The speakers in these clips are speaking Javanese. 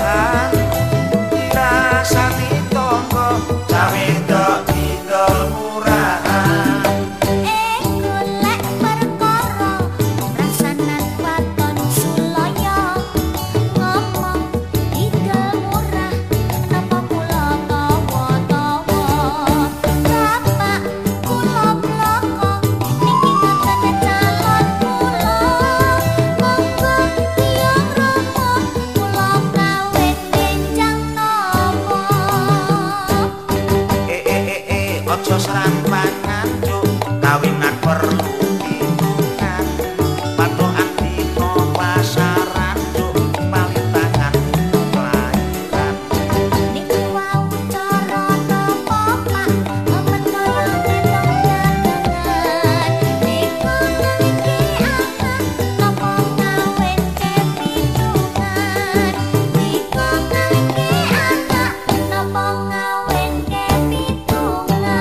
murahan dirasani tangga cawedok didol murahan golek perkara rasanan waton sulaya ngomong didol murah napa kula tawa-tawa bapak kula bloko niki ngoten calon kula monggo tiyang rama kula kawin enjang napa aja serampangan cuk kawinan perlu hitungan patokan dina pasaran cuk palintangan kelahiran niku wau cara napa Pak percaya tetep dagangan niku niki anak napa kawin kepitungan niku niki anak napa kawin kepitungan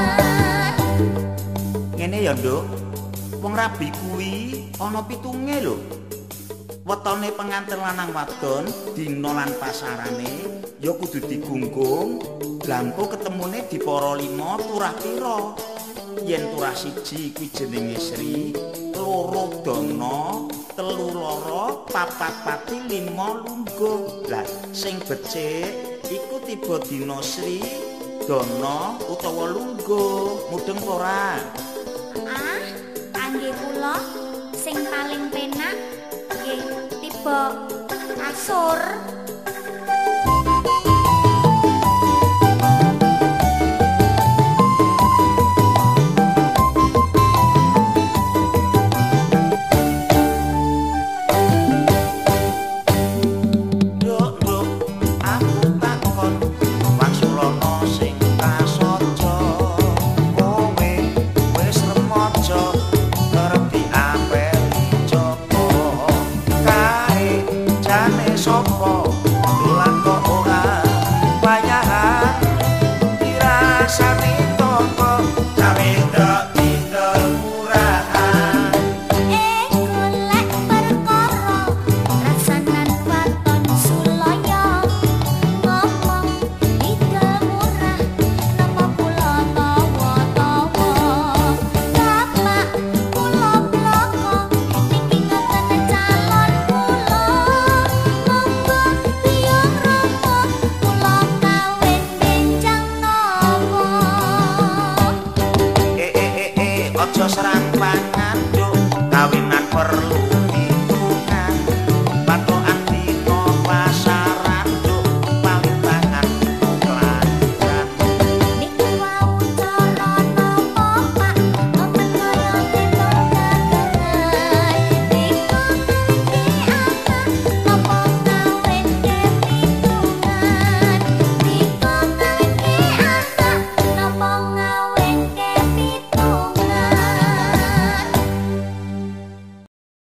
ngene ya nduk wong rabi kuwi ana pitunge lho wetone pengantin lanang wadon dina lan pasarane ya kudu digunggung blanko ketemune di para 5 turah pira yen turah 1 kuwi jenenge Sri 2 dana 3 lara 4 pati 5 lungguh lah sing becik iku tiba dina Sri dana utawa lungguh mudeng ora kangge kula sing paling penak nggih tiba kasur